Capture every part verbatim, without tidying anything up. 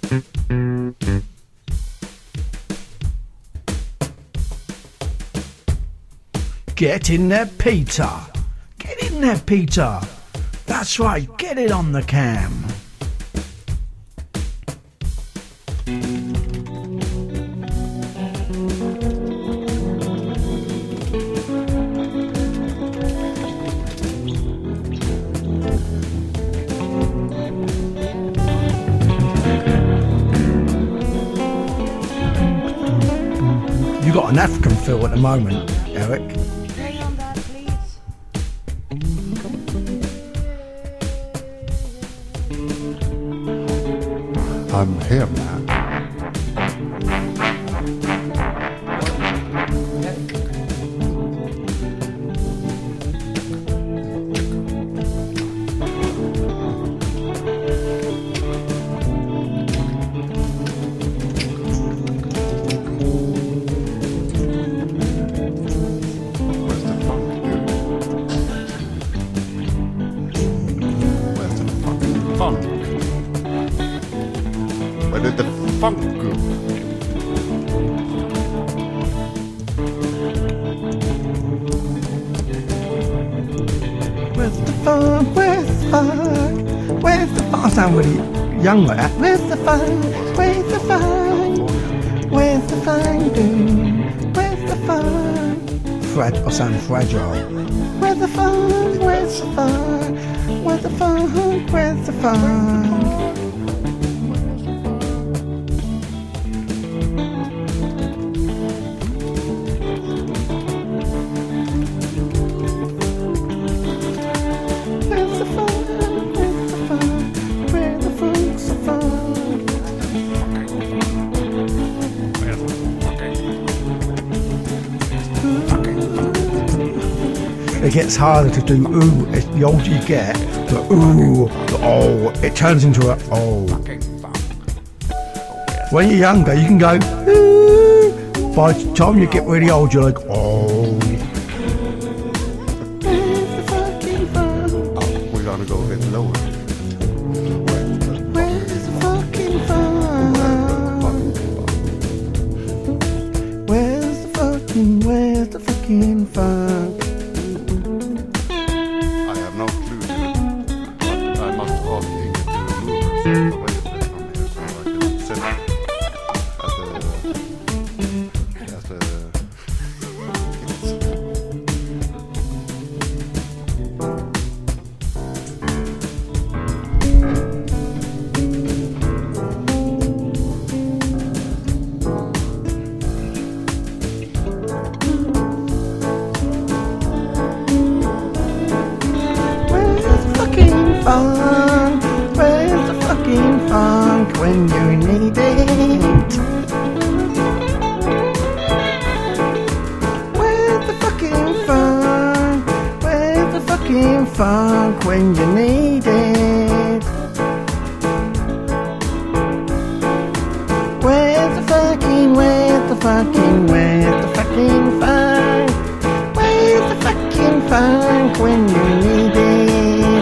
Get in there, Peter. Get in there, Peter. That's right, get it on the cam. You got an African feel at the moment, Eric. Play on that, please. I'm here, man. Where did the funk go? Where's the fun? Where's the fun? Where's the fun? I sound really young like that. Where's the fun? Where's the fun? Where's the fun, dude? Where's the fun? Frag- I sound fragile. Where's the fun? Where's the fun? Where's the fun? Where's the fun? It gets harder to do ooh. It's the older you get, the ooh, the oh, it turns into a oh. When you're younger, you can go ooh. By the time you get really old, you're like oh. Oh, we're gonna go a bit lower. Where's the fucking fun? Where's the fucking, where's the fucking fun? I have no clue, but I must ask you to move away a bit from here so I can sit at the at the funk? Where's the fucking funk when you need it? Where's the fucking funk? Where's the fucking funk when you need it? Where's the fucking, where's the fucking, where's the fucking funk? Where's the fucking funk when you need it?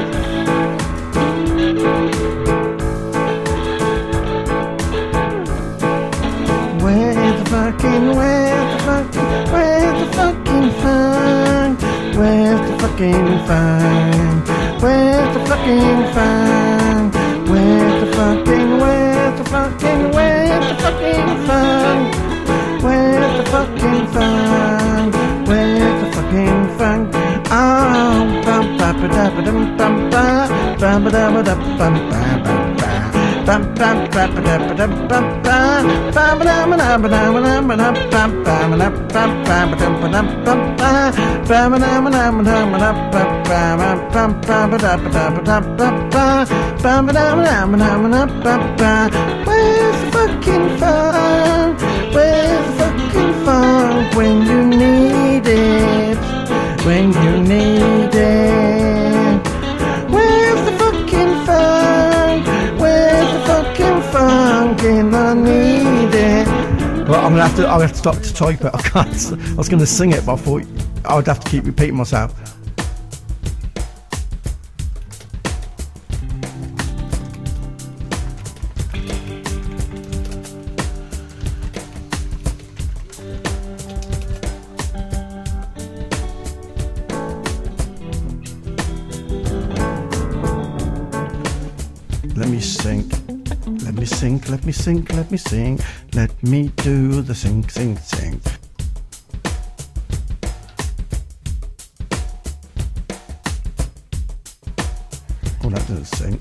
Where's the fucking, where's the fucking, where's the fucking fun? Where's the fucking fun? Where's the fucking fun? Where's the fucking, where's the fucking, where's the fucking fun? Where's the fucking fun? Where's the fucking fun? Oh, bum ba ba da ba dum bum ba, bum ba da ba da bum ba ba ba. Bum bum ba ba da ba da bum ba, bum ba da ba da ba da ba da ba da bum ba ba da bum ba ba da ba da bum ba, bum ba da ba da ba da ba da bum ba bum ba ba da ba da ba da bum ba, bum ba da ba da ba da ba da bum ba. Where's the fucking fun? Where's the fucking fun when you need it? When you need it? Where's the fucking fun? Where's the fucking fun? Can I need it? Well, I'm gonna have to. I'll have to stop to type it. I can't. I was gonna sing it, but I thought I would have to keep repeating myself. me sink, let me sink, let me sink. Let me do the sink, sink, sink. Oh, that doesn't sink.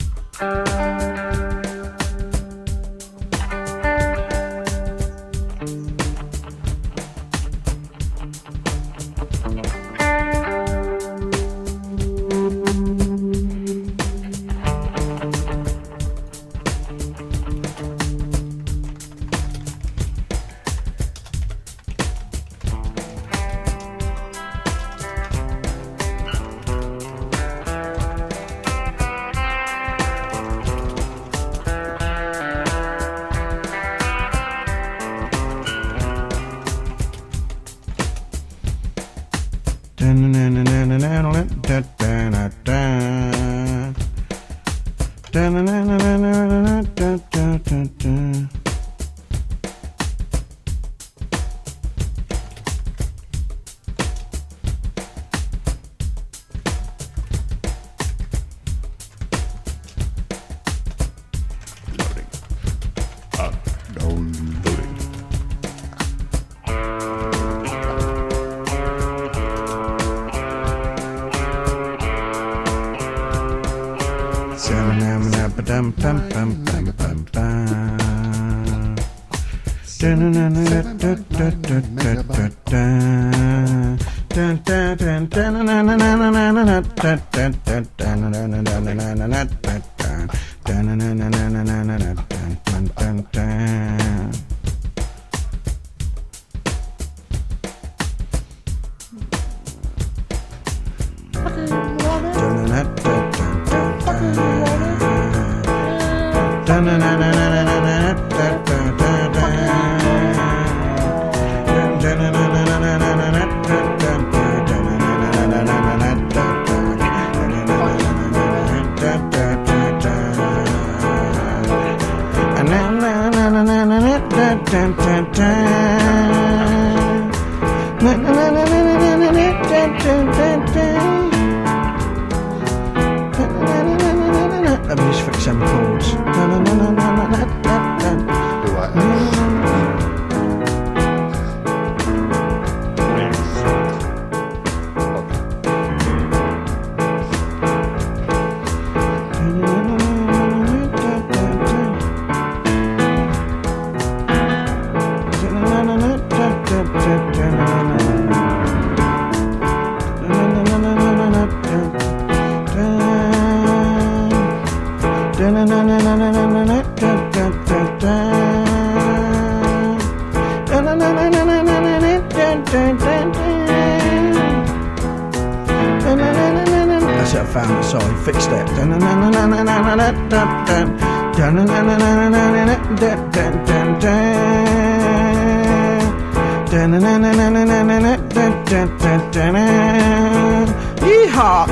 Let me just fix some chords. That's it, I found it, sorry, fixed it. Yeehaw!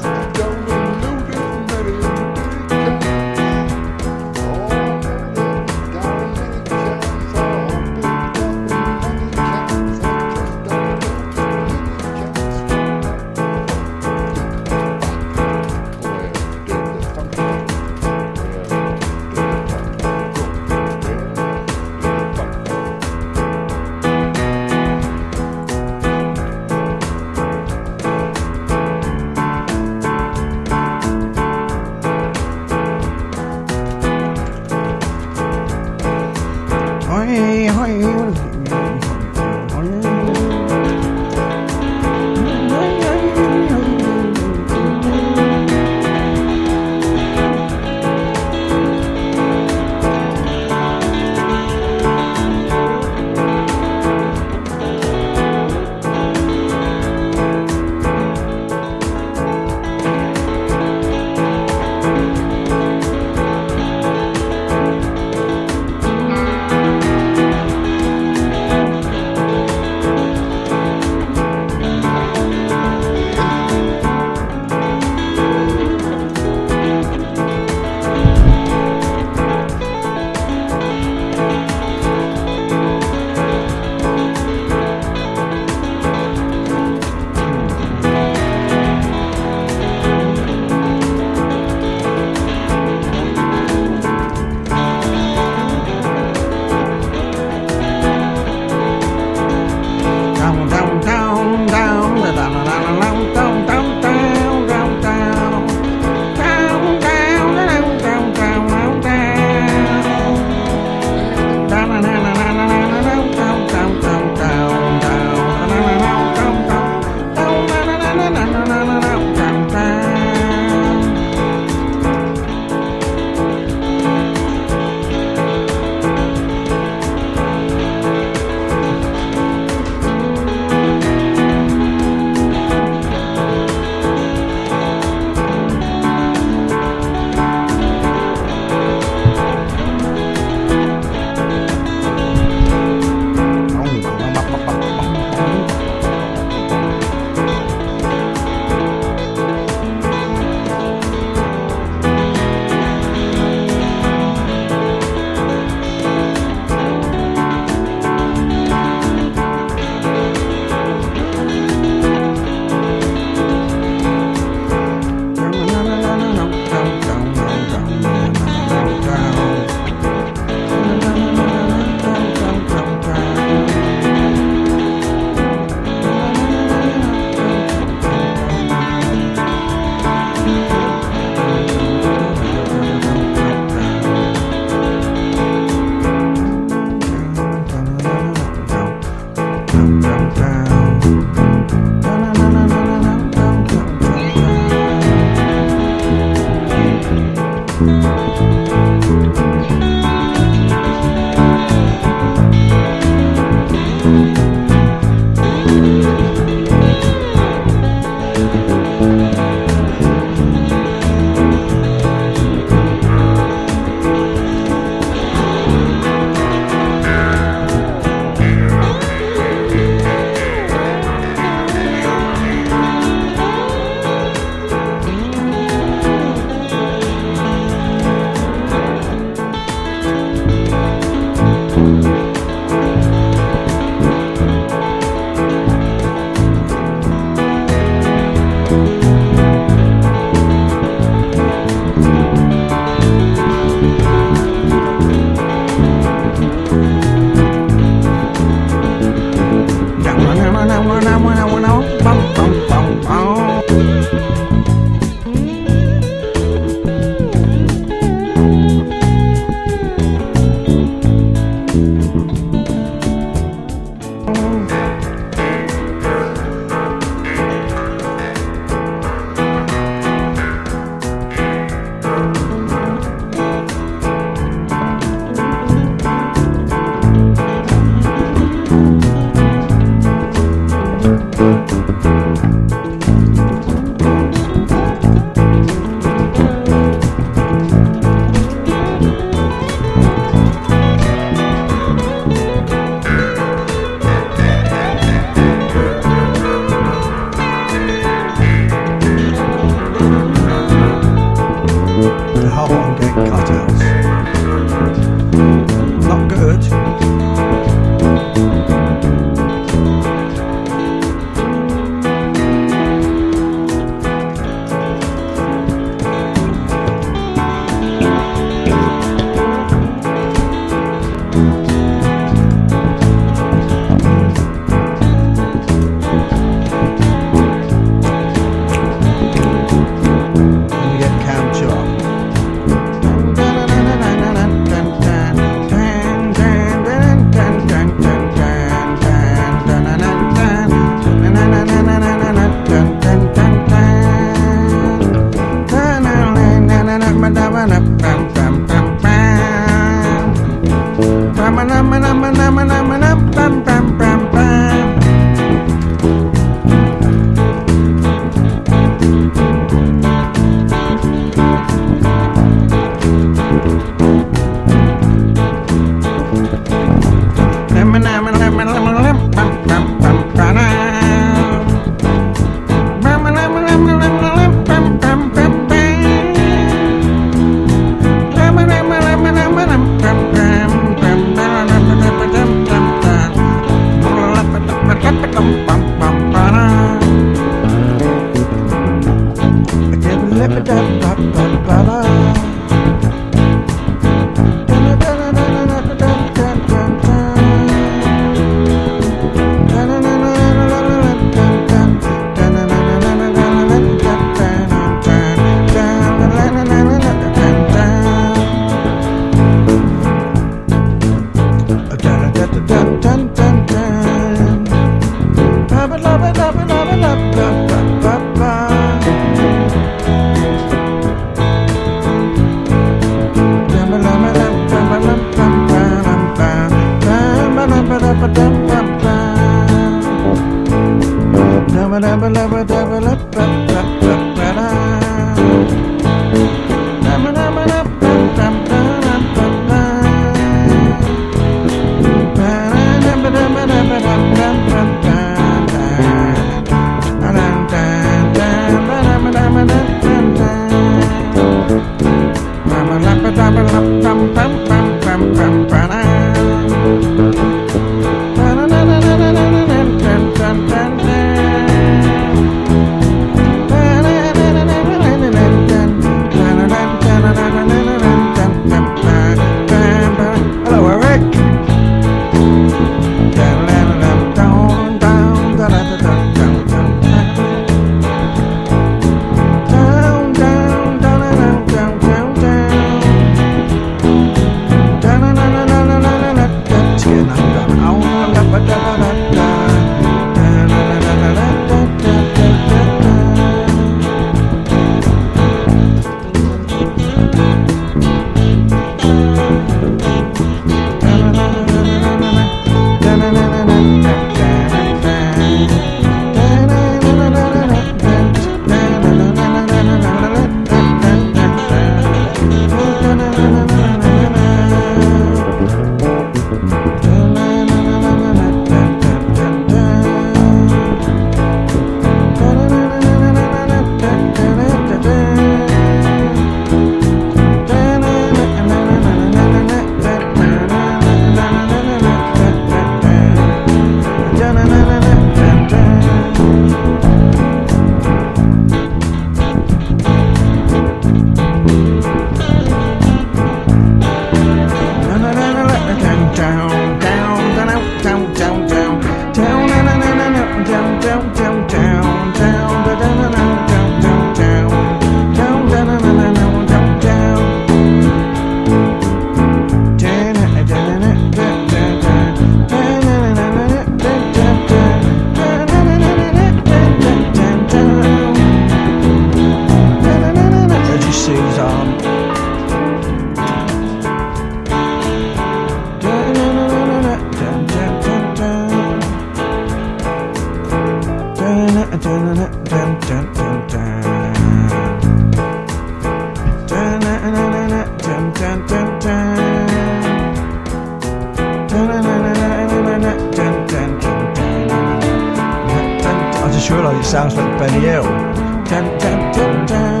sounds like Benny Hill. Dun, dun, dun, dun.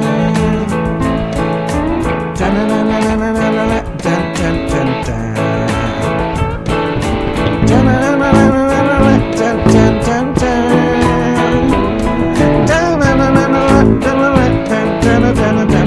Dun, dun, dun, dun, dun, dun, dun, dun, dun, dun. Dun, dun, dun, dun, dun, dun, dun, dun. Dun, dun, dun, dun, dun, dun, dun, dun, dun.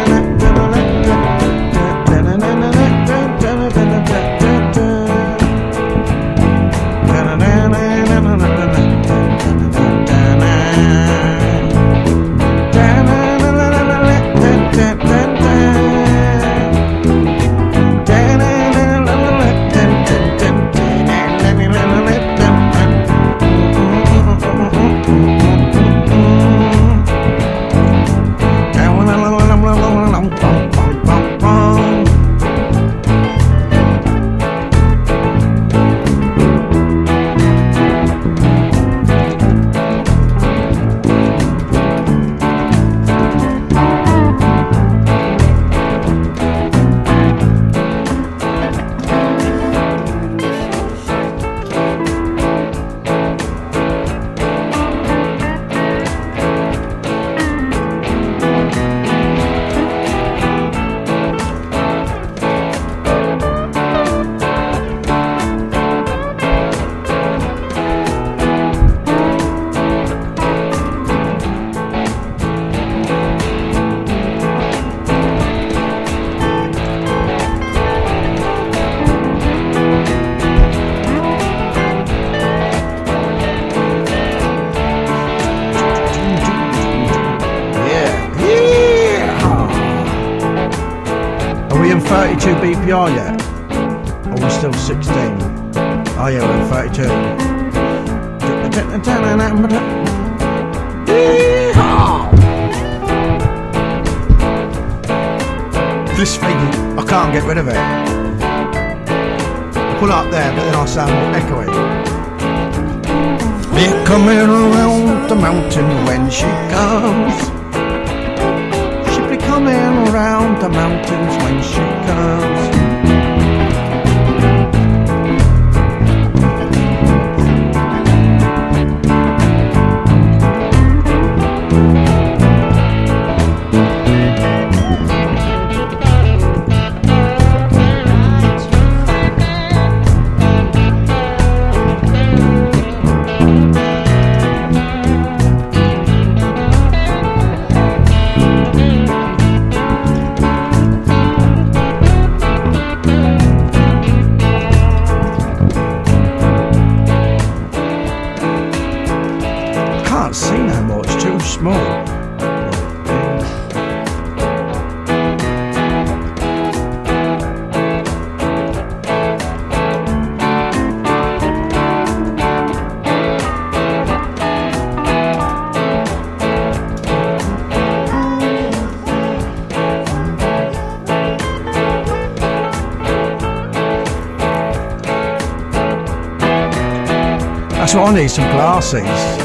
thirty-two B P R yet? Or are we still sixteen? Oh yeah, we're at thirty-two. This thing, I can't get rid of it. Pull up there, but then I sound more echoey. We're coming around the mountain when she comes. She'll be coming around the mountains when she comes. See no more, it's too small. That's what I need, some glasses.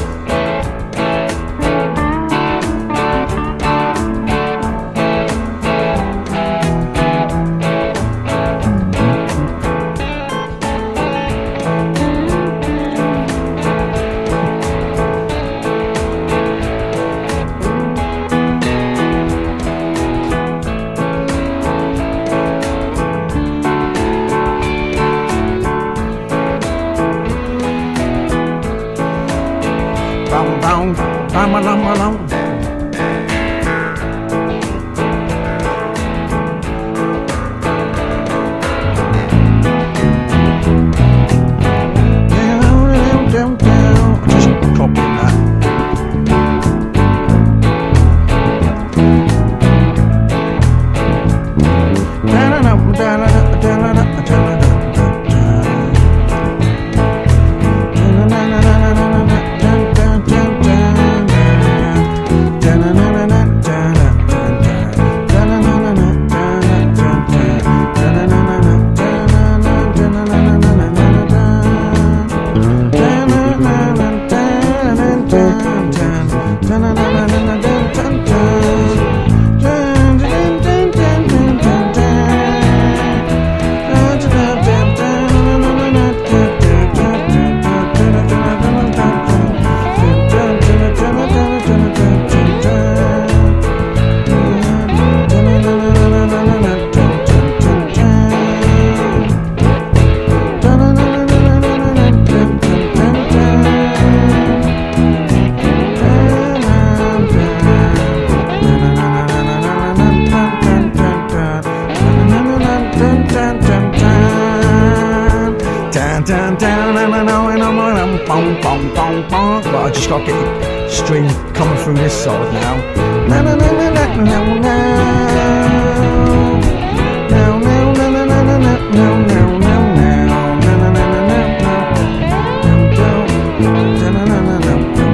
Bum bum bum bum bum. Just copying that. bong, bong, bong. But I just got to get the string coming through this side now. Na na na na na na na. Now, now, na na na na na now, now, now, now, na na na na na now, na na na na na.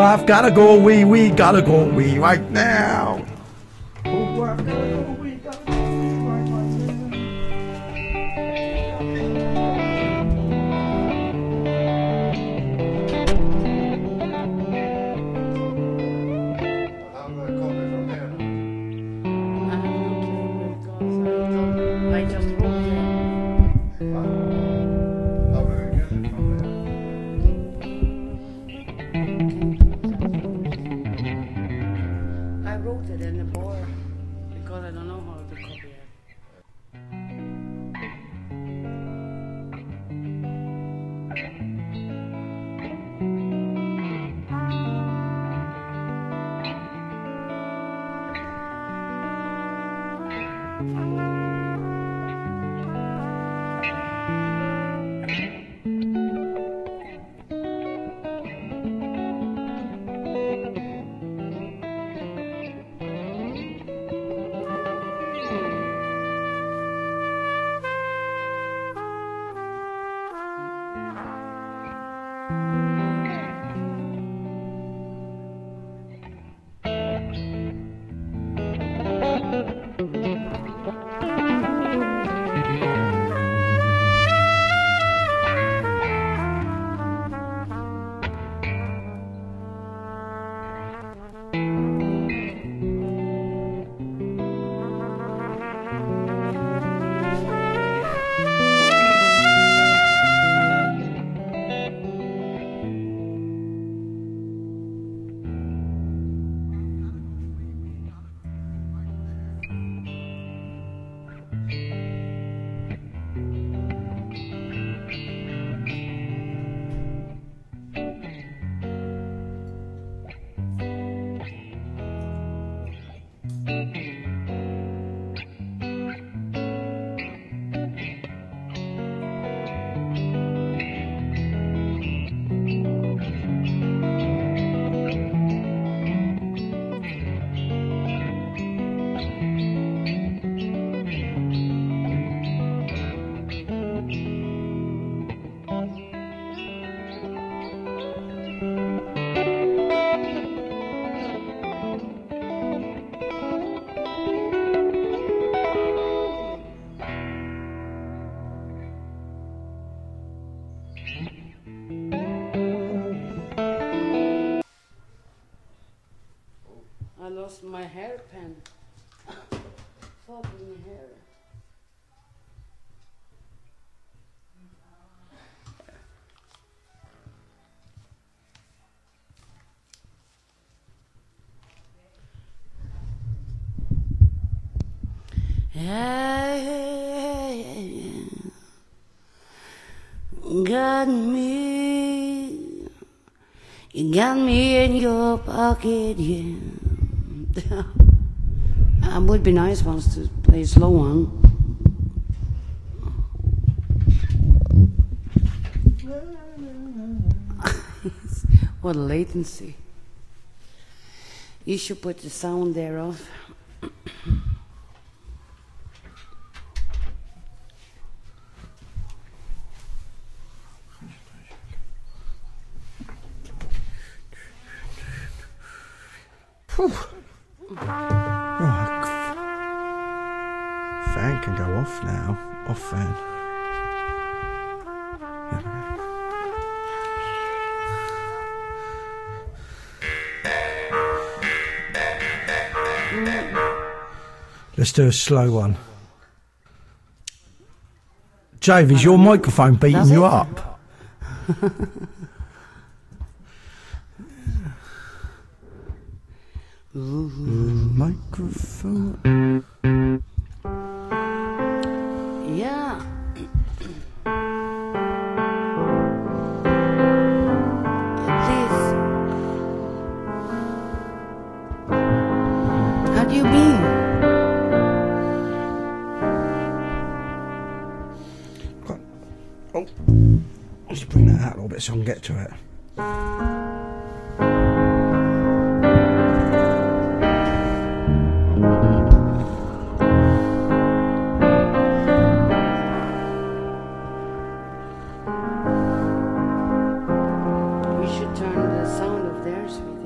I've gotta go wee, we gotta go wee right now. Oh, I've gotta go wee, gotta go wee right, right now. I've got a copy from here. I have no clue because I, don't, I just wrote it. What? How do we get it from there? I wrote it in the bar because I don't know how to copy it. I lost my hairpin. Fucking hair. Hey, got me, you got me in your pocket, yeah. It would be nice once to play a slow one. What a latency. You should put the sound there off. Fan can go off now. Off fan. There we go. Let's do a slow one. Jave, is your microphone beating Does you it? up? Microphone. Yeah. Please. How do you mean? Oh, just bring that out a little bit so I can get to it. We should turn the sound of theirs with.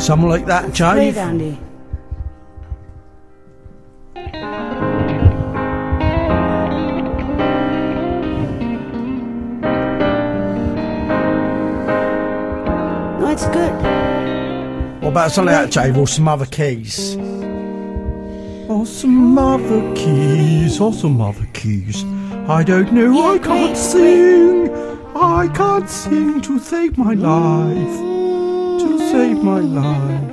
Something like that, Jay. Great, Andy. No, it's good. What about something like that, Jay, or some other keys? Or some other keys, or some other keys. I don't know, Yeah, I can't great, sing. I can't sing to save my life. To save my life.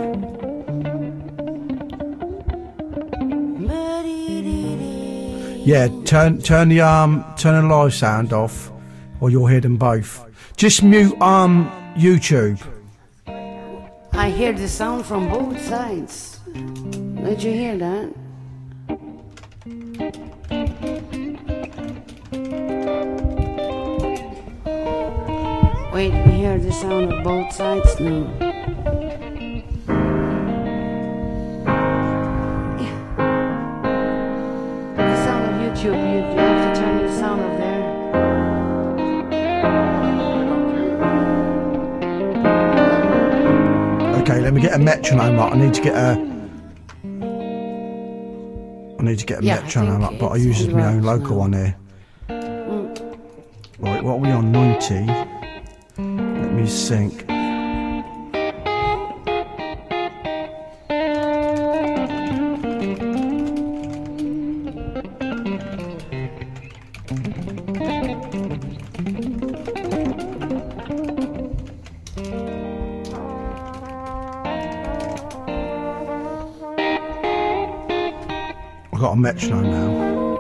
Yeah, turn turn the um turn the live sound off, or you'll hear them both. Just mute um YouTube. I hear the sound from both sides. Did you hear that? Wait, we hear the sound of both sides now. Yeah. The sound of YouTube, you, you have to turn the sound of there. Okay, let me get a metronome up. I need to get a. I need to get a Yeah, I metronome think up, but I it's use on my own rocks local now. one here. Mm. Right, what are we on? ninety. Let me sync. I've got a metronome now.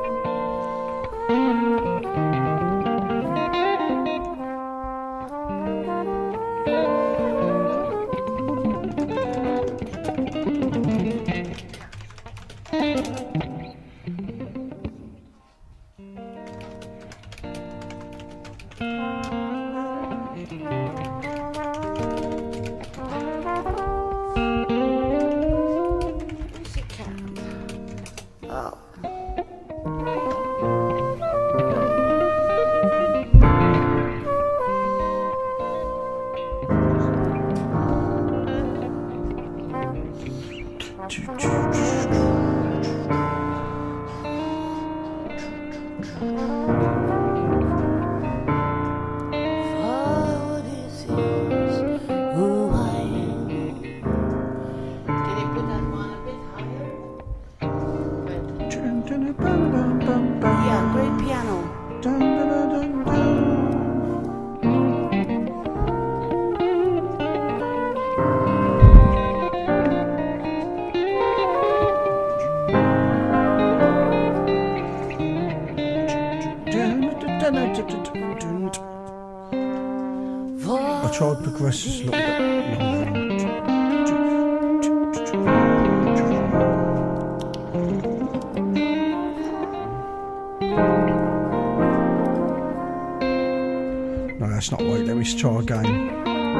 Yeah, great piano. I tried progressive a little bit longer. No, that's not right. Let me try again.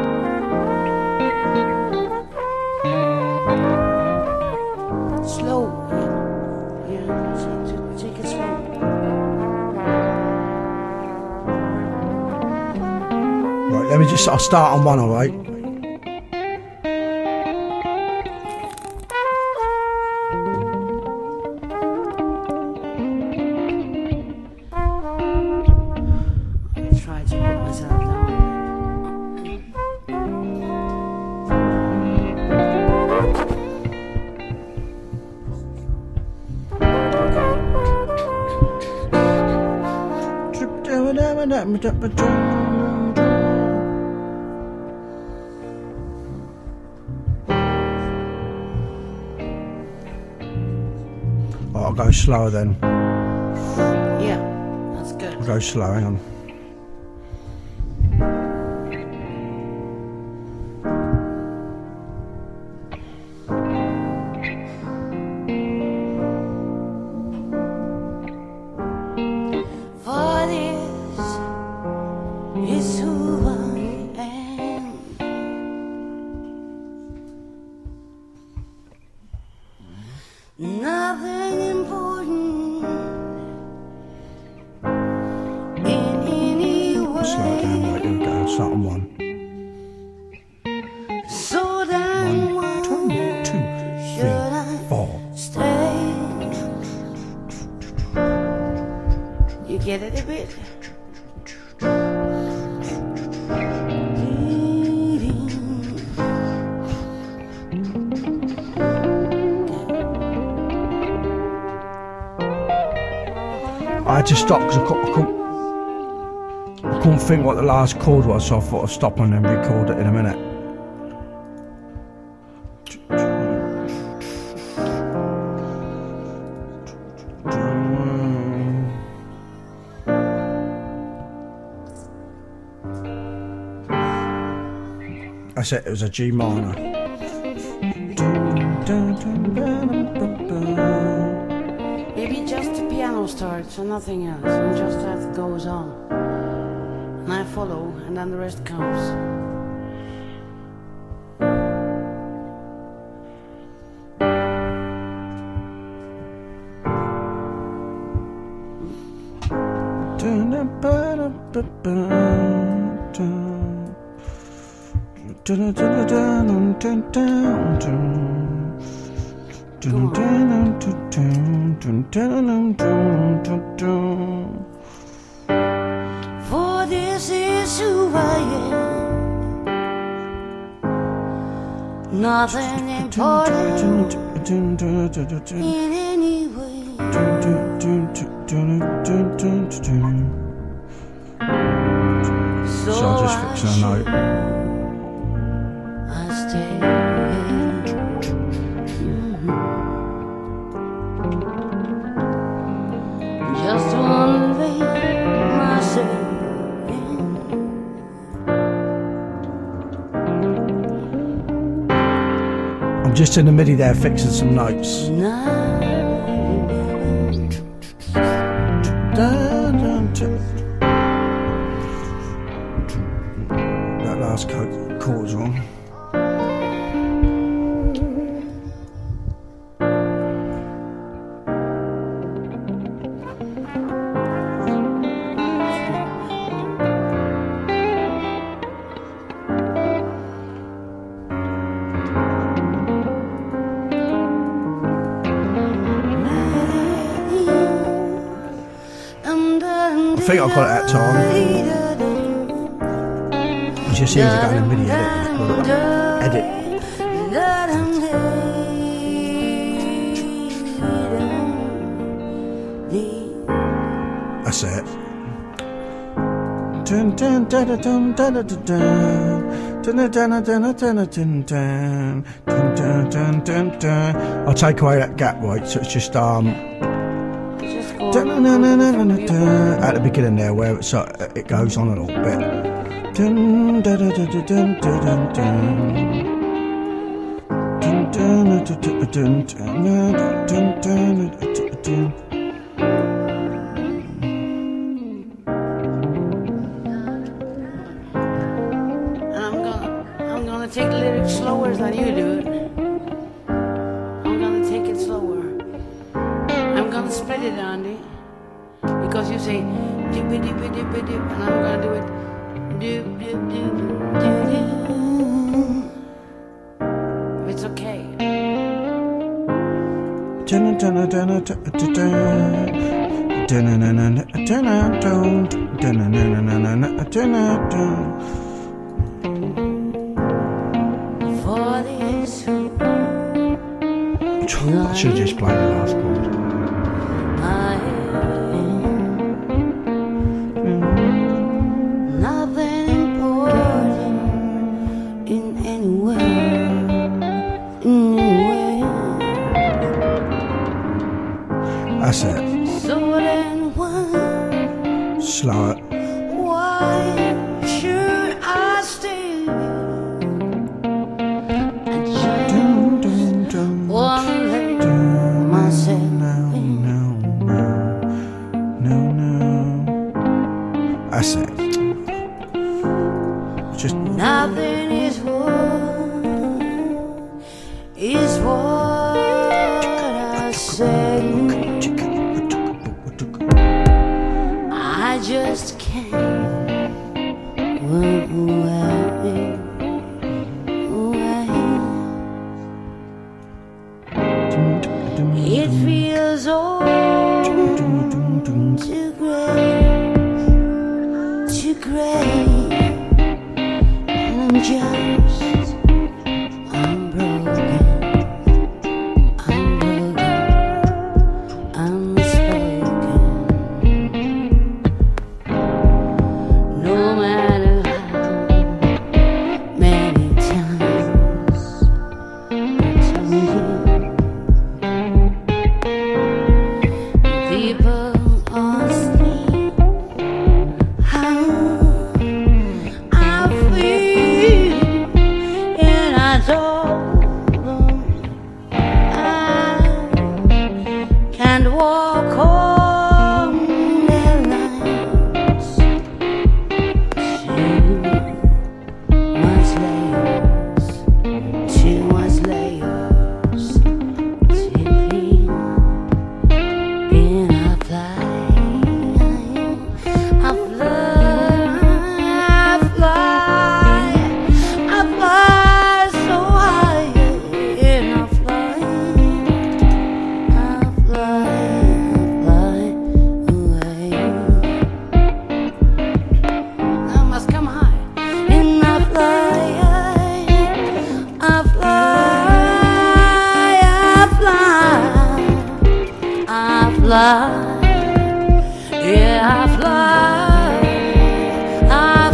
Slow. Yeah, yeah, that's it. Take it slow. Right, let me just. I'll start on one, all right? I tried to put myself down. Right, I'll go slower then. Yeah, that's good. I'll go slow, hang on. For this is who I am. Nothing important in any way. Slow it down, right, here we go. Start on one. So damn One. You get it a bit? I had to stop because I couldn't, I, couldn't, I couldn't think what the last chord was, so I thought I'd stop and then record it in a minute. That's it, it was a G minor. Maybe just the piano starts and nothing else, and just that goes on. And I follow, and then the rest comes. For this is who I am. Nothing important in any way. So, So I'll just fix a note. I stay. Mm-hmm. Just one way myself. I'm just in the MIDI there fixing some notes. That last chord's wrong. I think I got it that time. You just see as I go in the MIDI edit. Edit. That's it. I'll take away that gap, right? So it's just um. At the beginning there, where it's, uh, it goes on a little bit. I'm gonna, I'm gonna take the lyrics slower than you do it. I'm gonna take it slower. I'm gonna split it, Andy, because you say dip dip dip dip dip, and I'm gonna do it dip dip dip dip dip. It's okay. For this, I should have just played the last chord. I nothing important in any way, in any way. That's it. So then why, Slow it. why should I stay? I just wonder myself. That's it. Just Nothing is what is what I say. I just can't run away, away. It feels all too great. gray, and I'm just, I'm broken, I'm broken, unspoken. No matter how many times I told you, people are asleep. How I feel, and I told them I can't walk home their nights. Too much layers, too much layers to be in a fly. I fly, I fly, I fly so high, and I fly, I fly, I fly away. I must come high, and I fly, I fly, I fly, I fly. Yeah, I fly, I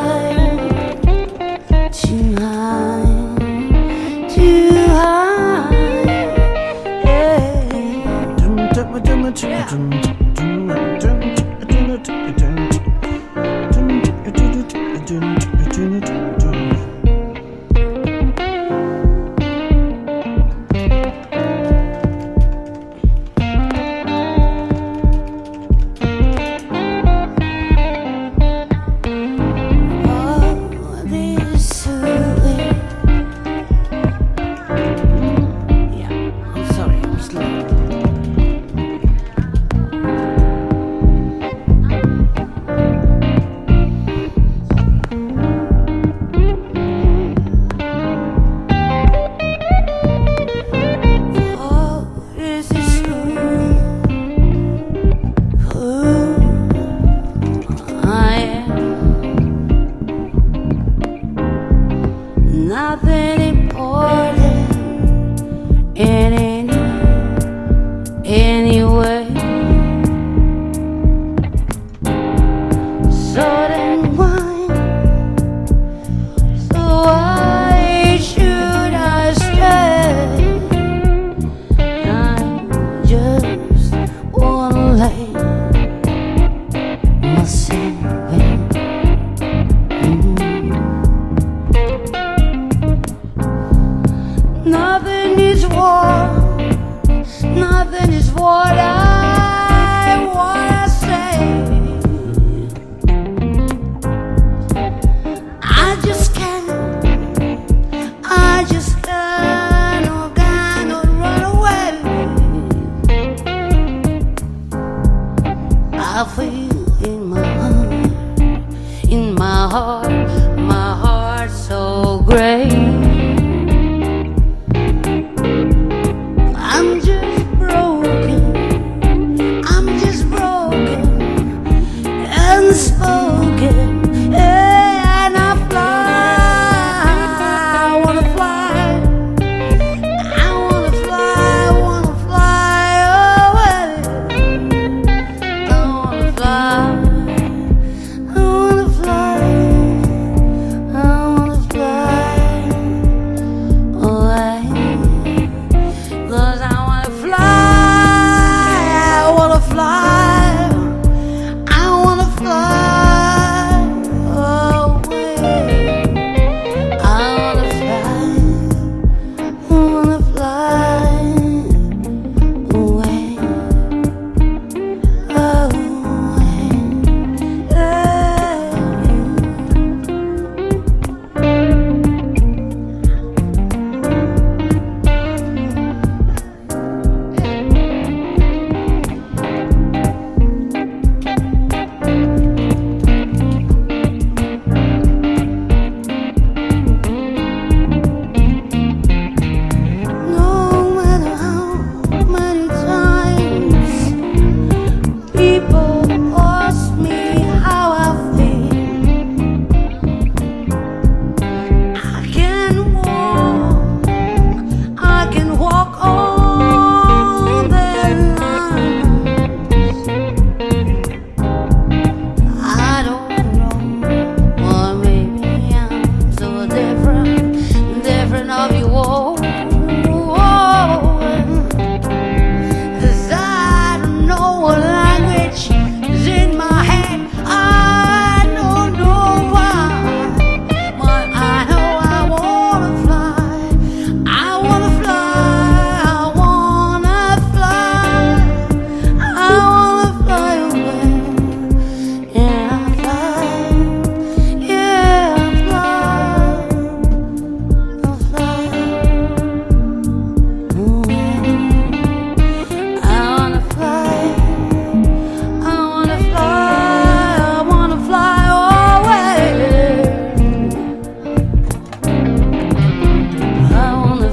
fly too high, too high. Oh, this is so weird. Yeah, I'm sorry, I'm slow. Oh, this is who, who I am. Nothing important in any, any way. So then why, so why should I stay? I just wanna lay myself in. Nothing is what, nothing is what I wanna say. I just can't, I just can't, oh, cannot run away. I feel in my heart, in my heart, my heart so great. I'm just broken, I'm just broken, unspoken, yeah, and I fly, I wanna fly, I wanna fly, I wanna fly away. I wanna fly, I wanna fly, I wanna fly away. 'Cause I wanna fly, I wanna fly, I wanna fly.